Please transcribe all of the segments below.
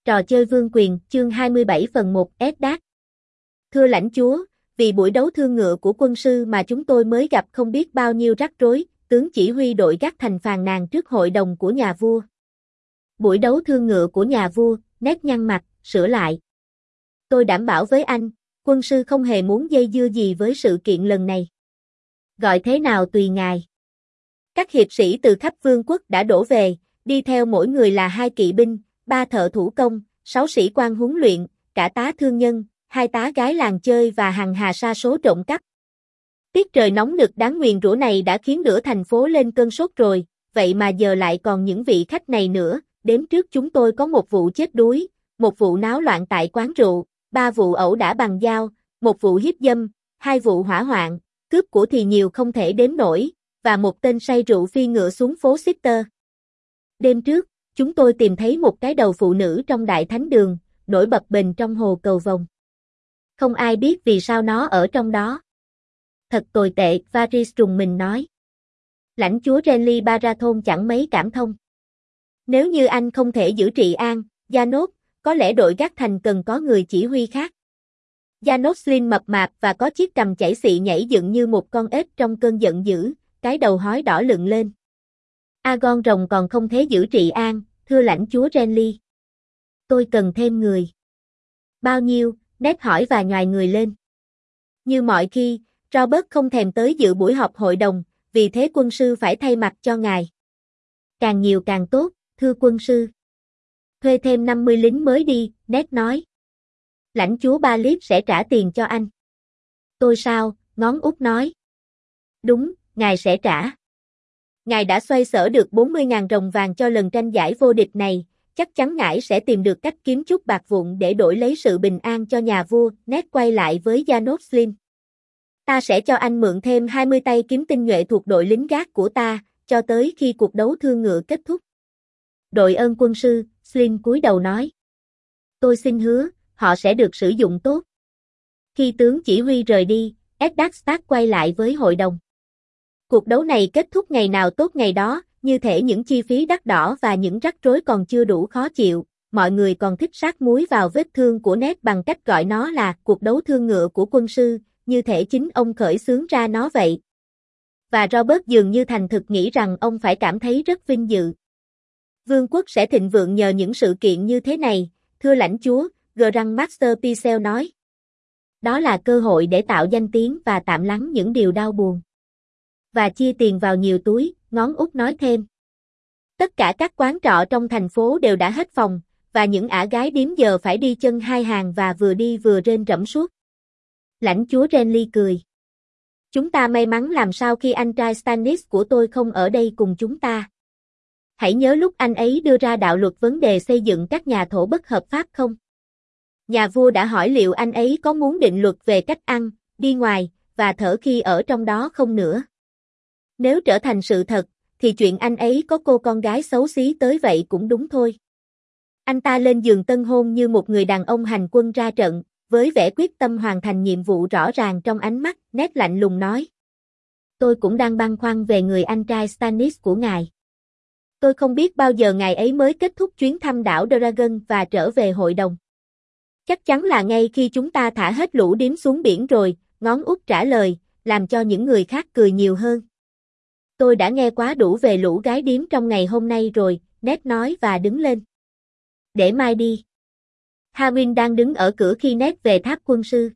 Trò chơi vương quyền, chương 27 phần 1, Eddard. Thưa lãnh chúa, vì buổi đấu thương ngựa của quân sư mà chúng tôi mới gặp không biết bao nhiêu rắc rối, tướng chỉ huy đội gác thành phàn nàn trước hội đồng của nhà vua. Buổi đấu thương ngựa của nhà vua, nét nhăn mặt, sửa lại. Tôi đảm bảo với anh, quân sư không hề muốn dây dưa gì với sự kiện lần này. Gọi thế nào tùy ngài. Các hiệp sĩ từ khắp vương quốc đã đổ về, đi theo mỗi người là 2 kỵ binh, 3 thợ thủ công, 6 sĩ quan huấn luyện, cả tá thương nhân, 2 tá gái làng chơi và hàng hà sa số trộm cắp. Tiết trời nóng nực đáng nguyền rủa này đã khiến nửa thành phố lên cơn sốt rồi, vậy mà giờ lại còn những vị khách này nữa. Đêm trước chúng tôi có 1 vụ chết đuối, 1 vụ náo loạn tại quán rượu, 3 vụ ẩu đả bằng dao, 1 vụ hiếp dâm, 2 vụ hỏa hoạn, cướp của thì nhiều không thể đếm nổi, và 1 tên say rượu phi ngựa xuống phố Sitter. Đêm trước, chúng tôi tìm thấy một cái đầu phụ nữ trong đại thánh đường, nổi bập bềnh trong hồ cầu vồng. Không ai biết vì sao nó ở trong đó. Thật tồi tệ, Varys trùng mình nói. Lãnh chúa Renly Baratheon chẳng mấy cảm thông. Nếu như anh không thể giữ trị an, Janos, có lẽ đội gác thành cần có người chỉ huy khác. Janos Slynt mập mạp và có chiếc cằm chảy xị nhảy dựng như một con ếch trong cơn giận dữ, cái đầu hói đỏ lựng lên. Aegon rồng còn không thể giữ trị an, thưa lãnh chúa Renly. Tôi cần thêm người. Bao nhiêu? Ned hỏi và nhoài người lên. Như mọi khi, Robert không thèm tới dự buổi họp hội đồng, vì thế quân sư phải thay mặt cho ngài. Càng nhiều càng tốt, thưa quân sư. Thuê thêm 50 lính mới đi, Ned nói. Lãnh chúa Baelish sẽ trả tiền cho anh. Tôi sao? Ngón út nói. Đúng, ngài sẽ trả. Ngài đã xoay sở được 40.000 rồng vàng cho lần tranh giải vô địch này, chắc chắn ngài sẽ tìm được cách kiếm chút bạc vụn để đổi lấy sự bình an cho nhà vua. Ned quay lại với Janos Slynt. Ta sẽ cho anh mượn thêm 20 tay kiếm tinh nhuệ thuộc đội lính gác của ta, cho tới khi cuộc đấu thương ngựa kết thúc. Đội ơn quân sư, Slynt cúi đầu nói. Tôi xin hứa, họ sẽ được sử dụng tốt. Khi tướng chỉ huy rời đi, Eddard Stark quay lại với hội đồng. Cuộc đấu này kết thúc ngày nào tốt ngày đó, như thể những chi phí đắt đỏ và những rắc rối còn chưa đủ khó chịu, mọi người còn thích sát muối vào vết thương của Ned bằng cách gọi nó là cuộc đấu thương ngựa của quân sư, như thể chính ông khởi xướng ra nó vậy. Và Robert dường như thành thực nghĩ rằng ông phải cảm thấy rất vinh dự. Vương quốc sẽ thịnh vượng nhờ những sự kiện như thế này, thưa lãnh chúa, Grandmaster Pycelle nói. Đó là cơ hội để tạo danh tiếng và tạm lắng những điều đau buồn. Và chia tiền vào nhiều túi, ngón út nói thêm. Tất cả các quán trọ trong thành phố đều đã hết phòng, và những ả gái điếm giờ phải đi chân 2 hàng và vừa đi vừa rên rẫm suốt. Lãnh chúa Renly cười. Chúng ta may mắn làm sao khi anh trai Stannis của tôi không ở đây cùng chúng ta. Hãy nhớ lúc anh ấy đưa ra đạo luật vấn đề xây dựng các nhà thổ bất hợp pháp không? Nhà vua đã hỏi liệu anh ấy có muốn định luật về cách ăn, đi ngoài, và thở khi ở trong đó không nữa. Nếu trở thành sự thật, thì chuyện anh ấy có cô con gái xấu xí tới vậy cũng đúng thôi. Anh ta lên giường tân hôn như một người đàn ông hành quân ra trận, với vẻ quyết tâm hoàn thành nhiệm vụ rõ ràng trong ánh mắt, Ned lạnh lùng nói. Tôi cũng đang băn khoăn về người anh trai Stannis của ngài. Tôi không biết bao giờ ngài ấy mới kết thúc chuyến thăm đảo Dragon và trở về hội đồng. Chắc chắn là ngay khi chúng ta thả hết lũ điếm xuống biển rồi, ngón út trả lời, làm cho những người khác cười nhiều hơn. Tôi đã nghe quá đủ về lũ gái điếm trong ngày hôm nay rồi, Ned nói và đứng lên. Để mai đi. Harwin đang đứng ở cửa khi Ned về tháp quân sư.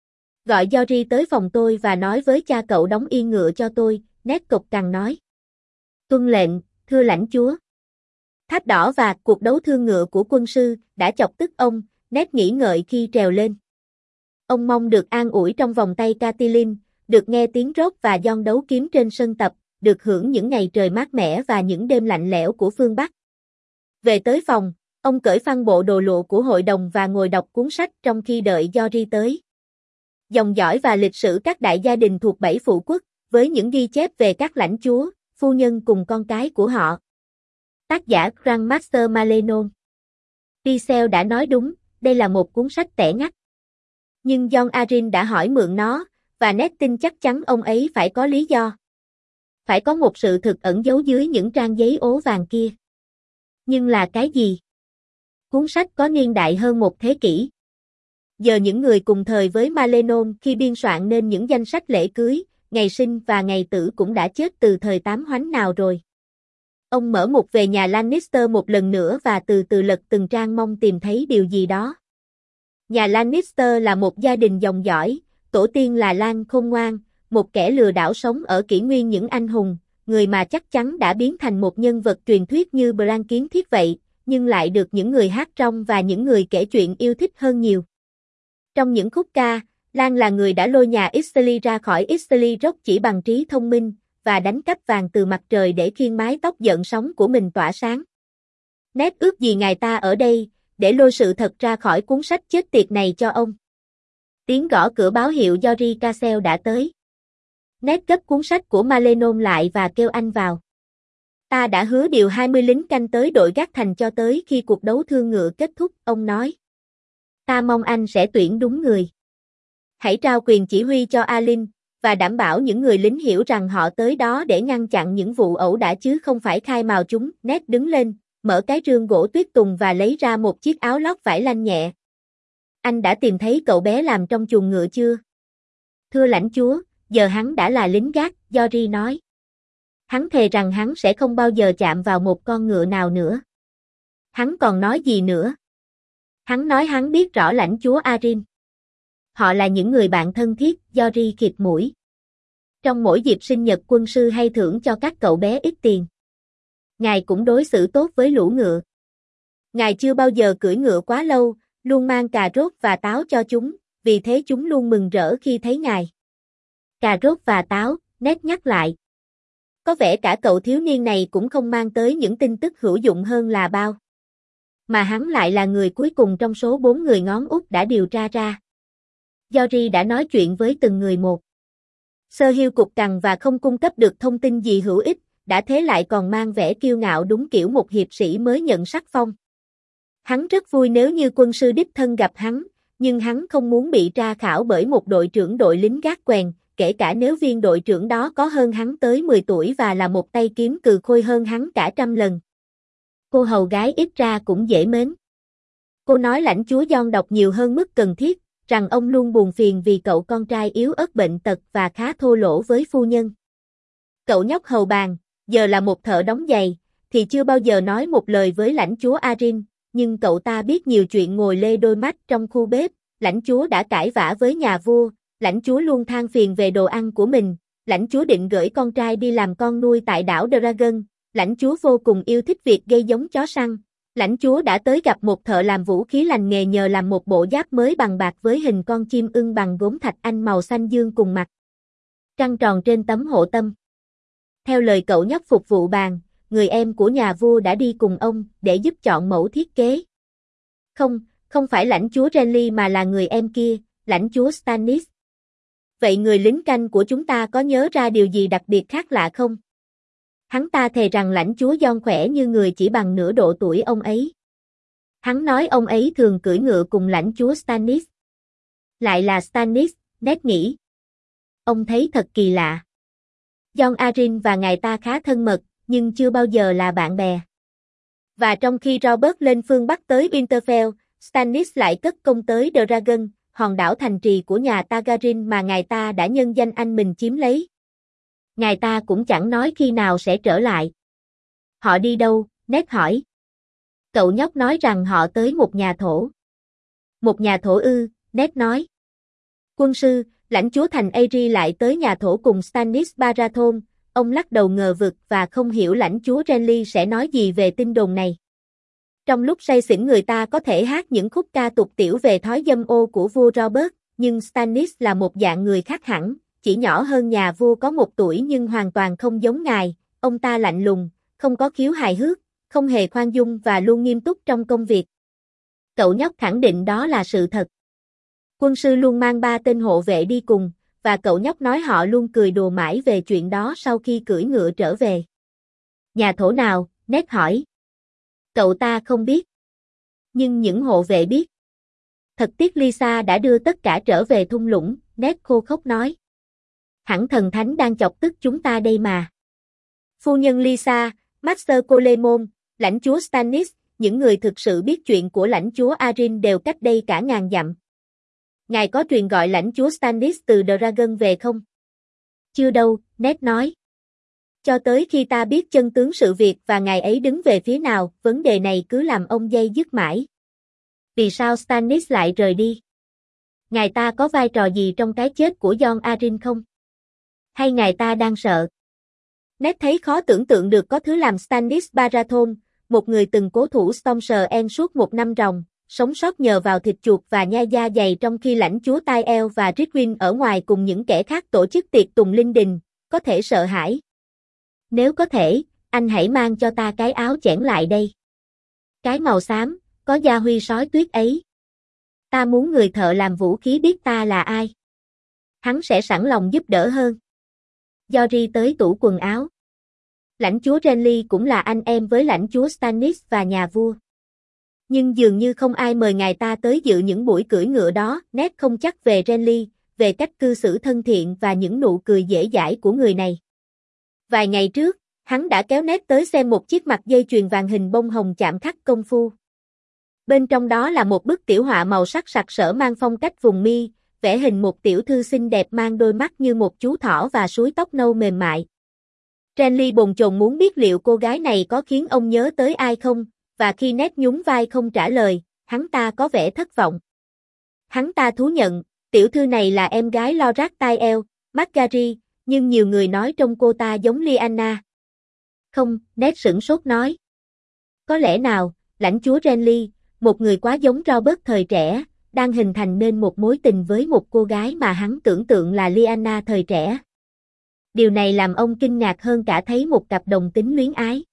Gọi Jory tới phòng tôi và nói với cha cậu đóng yên ngựa cho tôi, Ned cộc cằn nói. Tuân lệnh, thưa lãnh chúa. Tháp đỏ và cuộc đấu thương ngựa của quân sư đã chọc tức ông, Ned nghĩ ngợi khi trèo lên. Ông mong được an ủi trong vòng tay Catelyn, được nghe tiếng rốt và giòn đấu kiếm trên sân tập, được hưởng những ngày trời mát mẻ và những đêm lạnh lẽo của phương Bắc. Về tới phòng, ông cởi phăng bộ đồ lụa của hội đồng và ngồi đọc cuốn sách trong khi đợi Jory tới. Dòng dõi và lịch sử các đại gia đình thuộc 7 phụ quốc, với những ghi chép về các lãnh chúa, phu nhân cùng con cái của họ. Tác giả Grandmaster Malenon. Pycelle đã nói đúng, đây là một cuốn sách tẻ ngắt. Nhưng Jon Arryn đã hỏi mượn nó, và Ned tin chắc chắn ông ấy phải có lý do. Phải có một sự thực ẩn giấu dưới những trang giấy ố vàng kia. Nhưng là cái gì? Cuốn sách có niên đại hơn một thế kỷ. Giờ những người cùng thời với Malenon khi biên soạn nên những danh sách lễ cưới, ngày sinh và ngày tử cũng đã chết từ thời Tám Hoánh nào rồi. Ông mở mục về nhà Lannister một lần nữa và từ từ lật từng trang mong tìm thấy điều gì đó. Nhà Lannister là một gia đình dòng dõi, tổ tiên là Lan khôn ngoan, một kẻ lừa đảo sống ở kỷ nguyên những anh hùng, người mà chắc chắn đã biến thành một nhân vật truyền thuyết như Bran Kiến Thiết vậy, nhưng lại được những người hát rong và những người kể chuyện yêu thích hơn nhiều. Trong những khúc ca, Lan là người đã lôi nhà Ixtali ra khỏi Ixtali Rock chỉ bằng trí thông minh, và đánh cắp vàng từ mặt trời để khiêng mái tóc giận sóng của mình tỏa sáng. Ned ước gì ngài ta ở đây, để lôi sự thật ra khỏi cuốn sách chết tiệt này cho ông. Tiếng gõ cửa báo hiệu Jory Cassel đã tới. Ned gấp cuốn sách của Malenon lại và kêu anh vào. Ta đã hứa điều 20 lính canh tới đội gác thành cho tới khi cuộc đấu thương ngựa kết thúc, ông nói. Ta mong anh sẽ tuyển đúng người. Hãy trao quyền chỉ huy cho Alin, và đảm bảo những người lính hiểu rằng họ tới đó để ngăn chặn những vụ ẩu đả chứ không phải khai mào chúng. Ned đứng lên, mở cái rương gỗ tuyết tùng và lấy ra một chiếc áo lót vải lanh nhẹ. Anh đã tìm thấy cậu bé làm trong chuồng ngựa chưa? Thưa lãnh chúa, giờ hắn đã là lính gác, Jory nói. Hắn thề rằng hắn sẽ không bao giờ chạm vào một con ngựa nào nữa. Hắn còn nói gì nữa? Hắn nói hắn biết rõ lãnh chúa Arryn. Họ là những người bạn thân thiết, Jory khịt mũi. Trong mỗi dịp sinh nhật quân sư hay thưởng cho các cậu bé ít tiền. Ngài cũng đối xử tốt với lũ ngựa. Ngài chưa bao giờ cưỡi ngựa quá lâu, luôn mang cà rốt và táo cho chúng, vì thế chúng luôn mừng rỡ khi thấy ngài. Cà rốt và táo, Ned nhắc lại. Có vẻ cả cậu thiếu niên này cũng không mang tới những tin tức hữu dụng hơn là bao. Mà hắn lại là người cuối cùng trong số 4 người ngón út đã điều tra ra. Jory đã nói chuyện với từng người một. Sir Hill cục cằn và không cung cấp được thông tin gì hữu ích, đã thế lại còn mang vẻ kiêu ngạo đúng kiểu một hiệp sĩ mới nhận sắc phong. Hắn rất vui nếu như quân sư đích thân gặp hắn, nhưng hắn không muốn bị tra khảo bởi một đội trưởng đội lính gác quèn, kể cả nếu viên đội trưởng đó có hơn hắn tới 10 tuổi và là một tay kiếm cừ khôi hơn hắn cả 100 lần. Cô hầu gái ít ra cũng dễ mến. Cô nói lãnh chúa Jon đọc nhiều hơn mức cần thiết, rằng ông luôn buồn phiền vì cậu con trai yếu ớt bệnh tật và khá thô lỗ với phu nhân. Cậu nhóc hầu bàn, giờ là một thợ đóng giày, thì chưa bao giờ nói một lời với lãnh chúa Arryn, nhưng cậu ta biết nhiều chuyện ngồi lê đôi mắt trong khu bếp. Lãnh chúa đã cãi vã với nhà vua, lãnh chúa luôn than phiền về đồ ăn của mình, lãnh chúa định gửi con trai đi làm con nuôi tại đảo Dragon, lãnh chúa vô cùng yêu thích việc gây giống chó săn. Lãnh chúa đã tới gặp một thợ làm vũ khí lành nghề nhờ làm một bộ giáp mới bằng bạc với hình con chim ưng bằng gốm thạch anh màu xanh dương cùng mặt trăng tròn trên tấm hộ tâm. Theo lời cậu nhóc phục vụ bàn, người em của nhà vua đã đi cùng ông để giúp chọn mẫu thiết kế. Không phải lãnh chúa Renly mà là người em kia, lãnh chúa Stannis. Vậy người lính canh của chúng ta có nhớ ra điều gì đặc biệt khác lạ không? Hắn ta thề rằng lãnh chúa Jon khỏe như người chỉ bằng nửa độ tuổi ông ấy. Hắn nói ông ấy thường cưỡi ngựa cùng lãnh chúa Stannis. Lại là Stannis, Ned nghĩ. Ông thấy thật kỳ lạ. Jon Arryn và ngài ta khá thân mật, nhưng chưa bao giờ là bạn bè. Và trong khi Robert lên phương Bắc tới Winterfell, Stannis lại cất công tới Dragon, hòn đảo thành trì của nhà Targaryen mà ngài ta đã nhân danh anh mình chiếm lấy. Ngài ta cũng chẳng nói khi nào sẽ trở lại. Họ đi đâu? Ned hỏi. Cậu nhóc nói rằng họ tới một nhà thổ. Một nhà thổ ư? Ned nói. Quân sư, lãnh chúa thành Aery lại tới nhà thổ cùng Stannis Baratheon. Ông lắc đầu ngờ vực và không hiểu lãnh chúa Renly sẽ nói gì về tin đồn này. Trong lúc say xỉn người ta có thể hát những khúc ca tục tiểu về thói dâm ô của vua Robert, nhưng Stannis là một dạng người khác hẳn, chỉ nhỏ hơn nhà vua có 1 tuổi nhưng hoàn toàn không giống ngài. Ông ta lạnh lùng, không có khiếu hài hước, không hề khoan dung và luôn nghiêm túc trong công việc. Cậu nhóc khẳng định đó là sự thật. Quân sư luôn mang 3 tên hộ vệ đi cùng, và cậu nhóc nói họ luôn cười đùa mãi về chuyện đó sau khi cưỡi ngựa trở về. Nhà thổ nào? Ned hỏi. Cậu ta không biết. Nhưng những hộ vệ biết. Thật tiếc Lysa đã đưa tất cả trở về thung lũng, Ned khô khốc nói. Hẳn thần thánh đang chọc tức chúng ta đây mà. Phu nhân Lysa, Master Colemon, lãnh chúa Stannis, những người thực sự biết chuyện của lãnh chúa Arryn đều cách đây cả ngàn dặm. Ngài có truyền gọi lãnh chúa Stannis từ Dragon về không? Chưa đâu, Ned nói. Cho tới khi ta biết chân tướng sự việc và ngài ấy đứng về phía nào, vấn đề này cứ làm ông day dứt mãi. Vì sao Stannis lại rời đi? Ngài ta có vai trò gì trong cái chết của Jon Arryn không? Hay ngài ta đang sợ? Ned thấy khó tưởng tượng được có thứ làm Stannis Baratheon, một người từng cố thủ Storm's End suốt 1 năm ròng, sống sót nhờ vào thịt chuột và nhai da dày trong khi lãnh chúa Tyrell và Rickon ở ngoài cùng những kẻ khác tổ chức tiệc tùng linh đình, có thể sợ hãi. Nếu có thể, anh hãy mang cho ta cái áo chẽn lại đây. Cái màu xám, có da huy sói tuyết ấy. Ta muốn người thợ làm vũ khí biết ta là ai. Hắn sẽ sẵn lòng giúp đỡ hơn. Jory tới tủ quần áo. Lãnh chúa Renly cũng là anh em với lãnh chúa Stannis và nhà vua. Nhưng dường như không ai mời ngài ta tới dự những buổi cưỡi ngựa đó. Ned không chắc về Renly, về cách cư xử thân thiện và những nụ cười dễ dãi của người này. Vài ngày trước, hắn đã kéo Ned tới xem một chiếc mặt dây chuyền vàng hình bông hồng chạm khắc công phu. Bên trong đó là một bức tiểu họa màu sắc sặc sỡ mang phong cách vùng mi, vẽ hình một tiểu thư xinh đẹp mang đôi mắt như một chú thỏ và suối tóc nâu mềm mại. Renly bồn chồn muốn biết liệu cô gái này có khiến ông nhớ tới ai không, và khi Ned nhún vai không trả lời, hắn ta có vẻ thất vọng. Hắn ta thú nhận, tiểu thư này là em gái Loras Tyrell, Margaery, nhưng nhiều người nói trông cô ta giống Lyanna. Không, Ned sửng sốt nói. Có lẽ nào, lãnh chúa Renly, một người quá giống Robert thời trẻ, đang hình thành nên một mối tình với một cô gái mà hắn tưởng tượng là Lyanna thời trẻ. Điều này làm ông kinh ngạc hơn cả thấy một cặp đồng tính luyến ái.